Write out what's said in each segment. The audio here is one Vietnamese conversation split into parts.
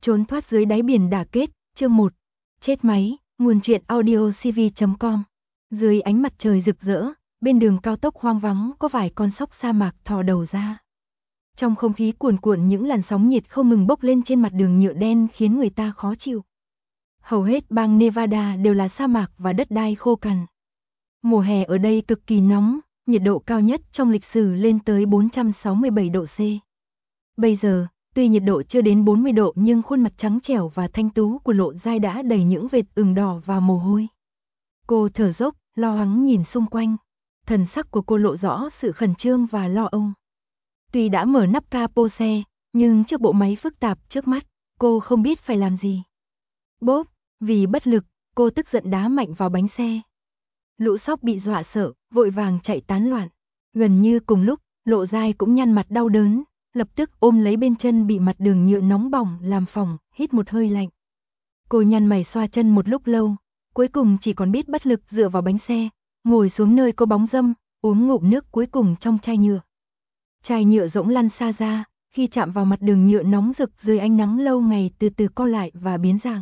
Trốn thoát dưới đáy biển đả kết, chương 1. Chết máy, nguồn truyện audio cv.com. Dưới ánh mặt trời rực rỡ, bên đường cao tốc hoang vắng có vài con sóc sa mạc thò đầu ra. Trong không khí cuồn cuộn những làn sóng nhiệt không ngừng bốc lên trên mặt đường nhựa đen khiến người ta khó chịu. Hầu hết bang Nevada đều là sa mạc và đất đai khô cằn. Mùa hè ở đây cực kỳ nóng, nhiệt độ cao nhất trong lịch sử lên tới 467 độ C. Bây giờ, tuy nhiệt độ chưa đến 40 độ nhưng khuôn mặt trắng trẻo và thanh tú của Lộ Giai đã đầy những vệt ửng đỏ và mồ hôi. Cô thở dốc, lo lắng nhìn xung quanh. Thần sắc của cô lộ rõ sự khẩn trương và lo âu. Tuy đã mở nắp capo xe, nhưng trước bộ máy phức tạp trước mắt, cô không biết phải làm gì. Bốp, vì bất lực, cô tức giận đá mạnh vào bánh xe. Lũ sóc bị dọa sợ, vội vàng chạy tán loạn. Gần như cùng lúc, Lộ Giai cũng nhăn mặt đau đớn, lập tức ôm lấy bên chân bị mặt đường nhựa nóng bỏng làm phỏng, hít một hơi lạnh. Cô nhăn mày xoa chân một lúc lâu, cuối cùng chỉ còn biết bất lực dựa vào bánh xe, ngồi xuống nơi có bóng râm, uống ngụm nước cuối cùng trong chai nhựa. Chai nhựa rỗng lăn xa ra, khi chạm vào mặt đường nhựa nóng rực dưới ánh nắng lâu ngày từ từ co lại và biến dạng.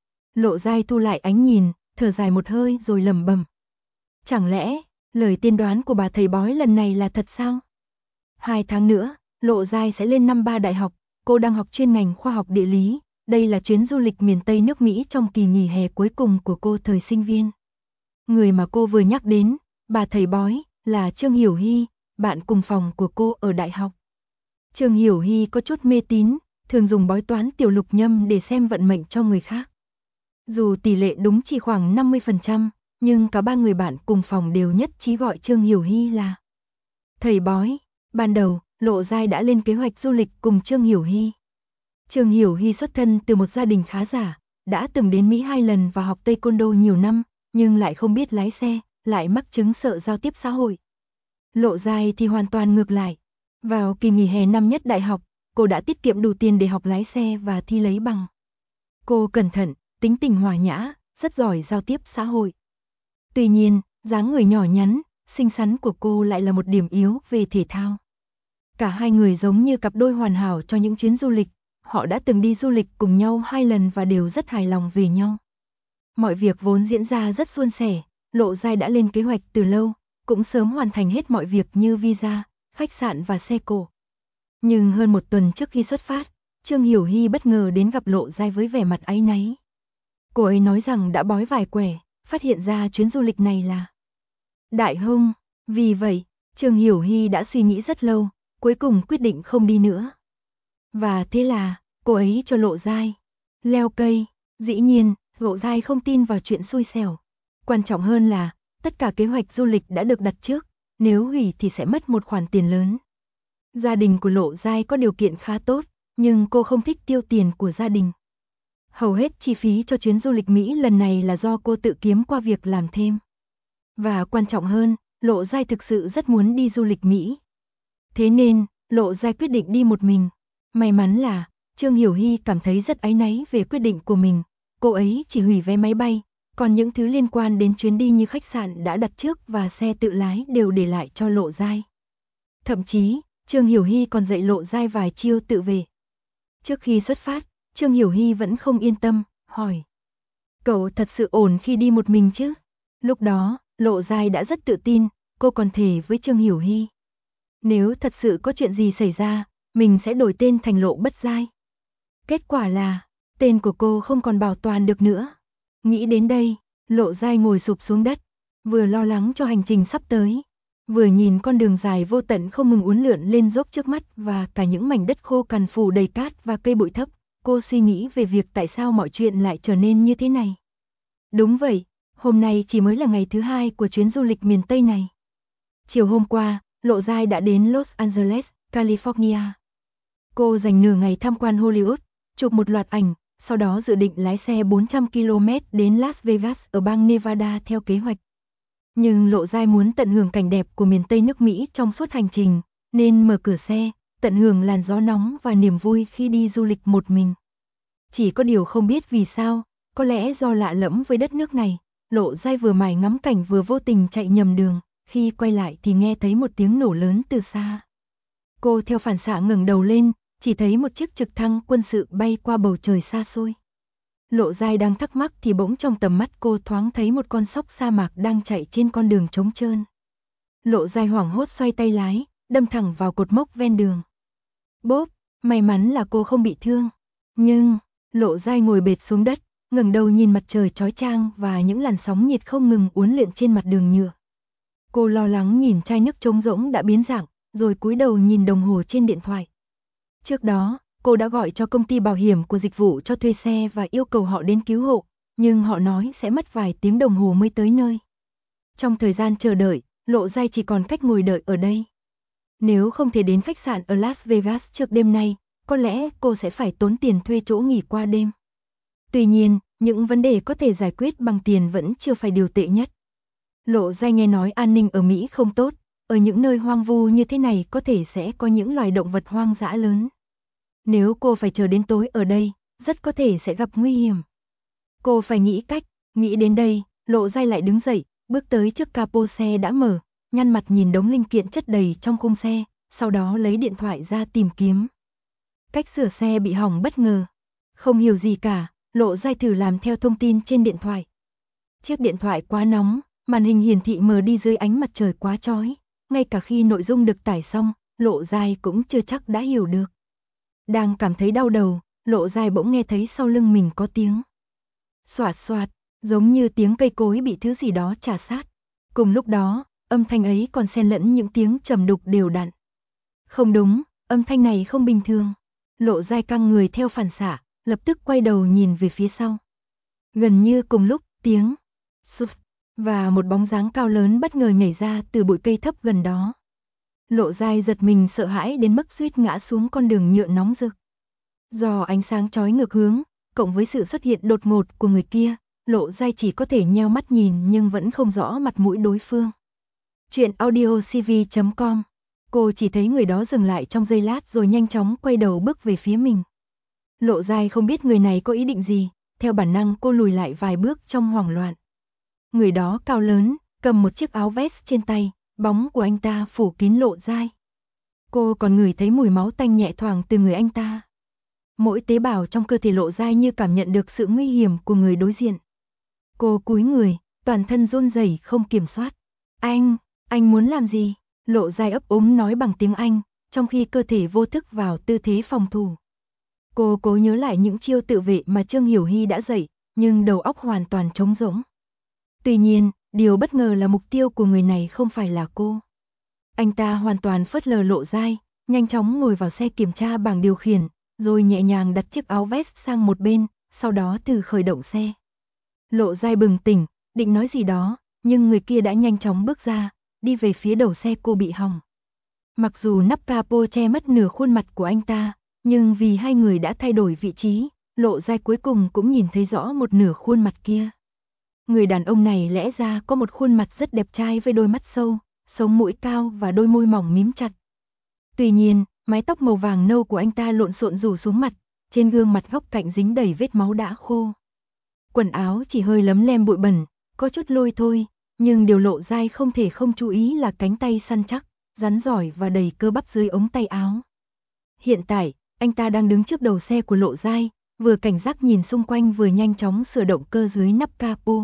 Lộ Giai thu lại ánh nhìn, thở dài một hơi rồi lẩm bẩm. Chẳng lẽ, lời tiên đoán của bà thầy bói lần này là thật sao? 2 tháng nữa, Lộ Giai sẽ lên năm 3 đại học, cô đang học chuyên ngành khoa học địa lý. Đây là chuyến du lịch miền Tây nước Mỹ trong kỳ nghỉ hè cuối cùng của cô thời sinh viên. Người mà cô vừa nhắc đến, bà thầy bói, là Trương Hiểu Hy, bạn cùng phòng của cô ở đại học. Trương Hiểu Hy có chút mê tín, thường dùng bói toán tiểu lục nhâm để xem vận mệnh cho người khác. Dù tỷ lệ đúng chỉ khoảng 50%, nhưng cả ba người bạn cùng phòng đều nhất trí gọi Trương Hiểu Hy là thầy bói. Ban đầu, Lộ Giai đã lên kế hoạch du lịch cùng Trương Hiểu Hy. Trương Hiểu Hy xuất thân từ một gia đình khá giả, đã từng đến Mỹ 2 lần và học taekwondo nhiều năm, nhưng lại không biết lái xe, lại mắc chứng sợ giao tiếp xã hội. Lộ Giai thì hoàn toàn ngược lại. Vào kỳ nghỉ hè năm nhất đại học, cô đã tiết kiệm đủ tiền để học lái xe và thi lấy bằng. Cô cẩn thận, tính tình hòa nhã, rất giỏi giao tiếp xã hội. Tuy nhiên, dáng người nhỏ nhắn, xinh xắn của cô lại là một điểm yếu về thể thao. Cả hai người giống như cặp đôi hoàn hảo cho những chuyến du lịch. Họ đã từng đi du lịch cùng nhau 2 lần và đều rất hài lòng về nhau. Mọi việc vốn diễn ra rất suôn sẻ, Lộ Giai đã lên kế hoạch từ lâu, cũng sớm hoàn thành hết mọi việc như visa, khách sạn và xe cộ. Nhưng hơn 1 tuần trước khi xuất phát, Trương Hiểu Hy bất ngờ đến gặp Lộ Giai với vẻ mặt áy náy. Cô ấy nói rằng đã bói vài quẻ, phát hiện ra chuyến du lịch này là đại hung. Vì vậy, Trương Hiểu Hy đã suy nghĩ rất lâu, cuối cùng quyết định không đi nữa. Và thế là, cô ấy cho Lộ Giai leo cây. Dĩ nhiên, Lộ Giai không tin vào chuyện xui xẻo. Quan trọng hơn là, tất cả kế hoạch du lịch đã được đặt trước, nếu hủy thì sẽ mất một khoản tiền lớn. Gia đình của Lộ Giai có điều kiện khá tốt, nhưng cô không thích tiêu tiền của gia đình. Hầu hết chi phí cho chuyến du lịch Mỹ lần này là do cô tự kiếm qua việc làm thêm. Và quan trọng hơn, Lộ Giai thực sự rất muốn đi du lịch Mỹ. Thế nên, Lộ Giai quyết định đi một mình. May mắn là, Trương Hiểu Hy cảm thấy rất áy náy về quyết định của mình. Cô ấy chỉ hủy vé máy bay, còn những thứ liên quan đến chuyến đi như khách sạn đã đặt trước và xe tự lái đều để lại cho Lộ Giai. Thậm chí, Trương Hiểu Hy còn dạy Lộ Giai vài chiêu tự vệ. Trước khi xuất phát, Trương Hiểu Hy vẫn không yên tâm, hỏi. Cậu thật sự ổn khi đi một mình chứ? Lúc đó, Lộ Giai đã rất tự tin, cô còn thề với Trương Hiểu Hy. Nếu thật sự có chuyện gì xảy ra, mình sẽ đổi tên thành Lộ Bất Giai. Kết quả là, tên của cô không còn bảo toàn được nữa. Nghĩ đến đây, Lộ Giai ngồi sụp xuống đất, vừa lo lắng cho hành trình sắp tới, vừa nhìn con đường dài vô tận không ngừng uốn lượn lên dốc trước mắt và cả những mảnh đất khô cằn phủ đầy cát và cây bụi thấp. Cô suy nghĩ về việc tại sao mọi chuyện lại trở nên như thế này. Đúng vậy, hôm nay chỉ mới là ngày thứ 2 của chuyến du lịch miền Tây này. Chiều hôm qua, Lộ Giai đã đến Los Angeles, California. Cô dành nửa ngày tham quan Hollywood, chụp một loạt ảnh, sau đó dự định lái xe 400 km đến Las Vegas ở bang Nevada theo kế hoạch. Nhưng Lộ Giai muốn tận hưởng cảnh đẹp của miền Tây nước Mỹ trong suốt hành trình, nên mở cửa xe, tận hưởng làn gió nóng và niềm vui khi đi du lịch một mình. Chỉ có điều không biết vì sao, có lẽ do lạ lẫm với đất nước này, Lộ Giai vừa mải ngắm cảnh vừa vô tình chạy nhầm đường, khi quay lại thì nghe thấy một tiếng nổ lớn từ xa. Cô theo phản xạ ngẩng đầu lên, chỉ thấy một chiếc trực thăng quân sự bay qua bầu trời xa xôi. Lộ Giai đang thắc mắc thì bỗng trong tầm mắt cô thoáng thấy một con sóc sa mạc đang chạy trên con đường trống trơn. Lộ Giai hoảng hốt xoay tay lái, đâm thẳng vào cột mốc ven đường. Bốp, may mắn là cô không bị thương. Nhưng, Lộ Giai ngồi bệt xuống đất, ngẩng đầu nhìn mặt trời chói chang và những làn sóng nhiệt không ngừng uốn lượn trên mặt đường nhựa. Cô lo lắng nhìn chai nước trống rỗng đã biến dạng, rồi cúi đầu nhìn đồng hồ trên điện thoại. Trước đó, cô đã gọi cho công ty bảo hiểm của dịch vụ cho thuê xe và yêu cầu họ đến cứu hộ, nhưng họ nói sẽ mất vài tiếng đồng hồ mới tới nơi. Trong thời gian chờ đợi, Lộ Giai chỉ còn cách ngồi đợi ở đây. Nếu không thể đến khách sạn ở Las Vegas trước đêm nay, có lẽ cô sẽ phải tốn tiền thuê chỗ nghỉ qua đêm. Tuy nhiên, những vấn đề có thể giải quyết bằng tiền vẫn chưa phải điều tệ nhất. Lộ Giai nghe nói an ninh ở Mỹ không tốt, ở những nơi hoang vu như thế này có thể sẽ có những loài động vật hoang dã lớn. Nếu cô phải chờ đến tối ở đây, rất có thể sẽ gặp nguy hiểm. Cô phải nghĩ cách, nghĩ đến đây, Lộ Giai lại đứng dậy, bước tới trước capo xe đã mở, nhăn mặt nhìn đống linh kiện chất đầy trong khung xe, sau đó lấy điện thoại ra tìm kiếm. Cách sửa xe bị hỏng bất ngờ. Không hiểu gì cả, Lộ Giai thử làm theo thông tin trên điện thoại. Chiếc điện thoại quá nóng, màn hình hiển thị mờ đi dưới ánh mặt trời quá chói, ngay cả khi nội dung được tải xong, Lộ Giai cũng chưa chắc đã hiểu được. Đang cảm thấy đau đầu, Lộ Giai bỗng nghe thấy sau lưng mình có tiếng xoạt xoạt, giống như tiếng cây cối bị thứ gì đó chà sát. Cùng lúc đó, âm thanh ấy còn xen lẫn những tiếng trầm đục đều đặn. Không đúng, âm thanh này không bình thường. Lộ Giai căng người theo phản xạ, lập tức quay đầu nhìn về phía sau. Gần như cùng lúc, tiếng sụp và một bóng dáng cao lớn bất ngờ nhảy ra từ bụi cây thấp gần đó. Lộ Giai giật mình sợ hãi đến mức suýt ngã xuống con đường nhựa nóng rực. Do ánh sáng chói ngược hướng, cộng với sự xuất hiện đột ngột của người kia, Lộ Giai chỉ có thể nheo mắt nhìn nhưng vẫn không rõ mặt mũi đối phương. Chuyện audiocv.com. Cô chỉ thấy người đó dừng lại trong giây lát rồi nhanh chóng quay đầu bước về phía mình. Lộ Giai không biết người này có ý định gì, theo bản năng cô lùi lại vài bước trong hoảng loạn. Người đó cao lớn, cầm một chiếc áo vest trên tay, bóng của anh ta phủ kín Lộ Giai. Cô còn ngửi thấy mùi máu tanh nhẹ thoảng từ người anh ta. Mỗi tế bào trong cơ thể Lộ Giai như cảm nhận được sự nguy hiểm của người đối diện. Cô cúi người, toàn thân run rẩy không kiểm soát. Anh muốn làm gì? Lộ Giai ấp úng nói bằng tiếng Anh, trong khi cơ thể vô thức vào tư thế phòng thủ. Cô cố nhớ lại những chiêu tự vệ mà Trương Hiểu Hy đã dạy, nhưng đầu óc hoàn toàn trống rỗng. Tuy nhiên, điều bất ngờ là mục tiêu của người này không phải là cô. Anh ta hoàn toàn phớt lờ Lộ Giai, nhanh chóng ngồi vào xe kiểm tra bảng điều khiển, rồi nhẹ nhàng đặt chiếc áo vest sang một bên, sau đó từ khởi động xe. Lộ Giai bừng tỉnh, định nói gì đó, nhưng người kia đã nhanh chóng bước ra, đi về phía đầu xe cô bị hỏng. Mặc dù nắp capo che mất nửa khuôn mặt của anh ta, nhưng vì hai người đã thay đổi vị trí, Lộ Giai cuối cùng cũng nhìn thấy rõ một nửa khuôn mặt kia. Người đàn ông này lẽ ra có một khuôn mặt rất đẹp trai với đôi mắt sâu, sống mũi cao và đôi môi mỏng mím chặt. Tuy nhiên, mái tóc màu vàng nâu của anh ta lộn xộn rủ xuống mặt, trên gương mặt góc cạnh dính đầy vết máu đã khô. Quần áo chỉ hơi lấm lem bụi bẩn, có chút lôi thôi, nhưng điều Lộ Giai không thể không chú ý là cánh tay săn chắc, rắn giỏi và đầy cơ bắp dưới ống tay áo. Hiện tại, anh ta đang đứng trước đầu xe của Lộ Giai, vừa cảnh giác nhìn xung quanh vừa nhanh chóng sửa động cơ dưới nắp capo.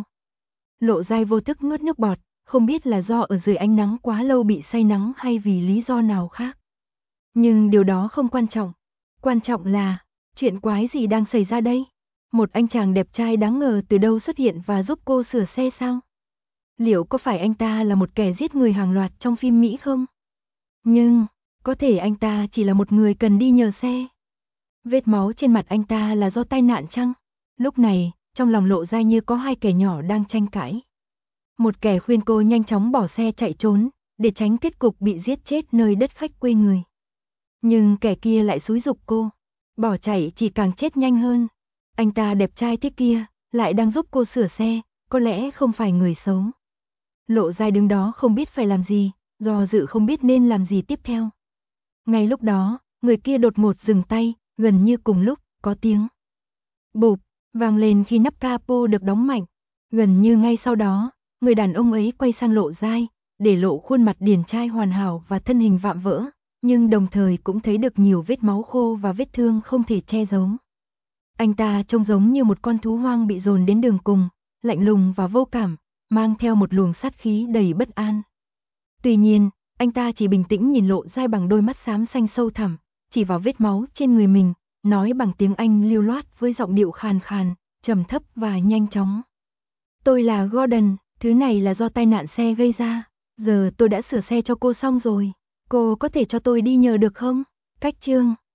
Lộ Giai vô thức nuốt nước bọt, không biết là do ở dưới ánh nắng quá lâu bị say nắng hay vì lý do nào khác. Nhưng điều đó không quan trọng. Quan trọng là, chuyện quái gì đang xảy ra đây? Một anh chàng đẹp trai đáng ngờ từ đâu xuất hiện và giúp cô sửa xe sao? Liệu có phải anh ta là một kẻ giết người hàng loạt trong phim Mỹ không? Nhưng, có thể anh ta chỉ là một người cần đi nhờ xe. Vết máu trên mặt anh ta là do tai nạn chăng? Lúc này, trong lòng Lộ Giai như có hai kẻ nhỏ đang tranh cãi. Một kẻ khuyên cô nhanh chóng bỏ xe chạy trốn, để tránh kết cục bị giết chết nơi đất khách quê người. Nhưng kẻ kia lại xúi giục cô, bỏ chạy chỉ càng chết nhanh hơn. Anh ta đẹp trai thế kia, lại đang giúp cô sửa xe, có lẽ không phải người xấu. Lộ Giai đứng đó không biết phải làm gì, do dự không biết nên làm gì tiếp theo. Ngay lúc đó, người kia đột ngột dừng tay, gần như cùng lúc, có tiếng bụp, vang lên khi nắp capo được đóng mạnh. Gần như ngay sau đó, người đàn ông ấy quay sang Lộ Giai, để lộ khuôn mặt điển trai hoàn hảo và thân hình vạm vỡ, nhưng đồng thời cũng thấy được nhiều vết máu khô và vết thương không thể che giấu. Anh ta trông giống như một con thú hoang bị dồn đến đường cùng, lạnh lùng và vô cảm, mang theo một luồng sát khí đầy bất an. Tuy nhiên, anh ta chỉ bình tĩnh nhìn Lộ Giai bằng đôi mắt xám xanh sâu thẳm, chỉ vào vết máu trên người mình, nói bằng tiếng Anh lưu loát với giọng điệu khàn khàn, trầm thấp và nhanh chóng. Tôi là Gordon, thứ này là do tai nạn xe gây ra. Giờ tôi đã sửa xe cho cô xong rồi. Cô có thể cho tôi đi nhờ được không? Cách chương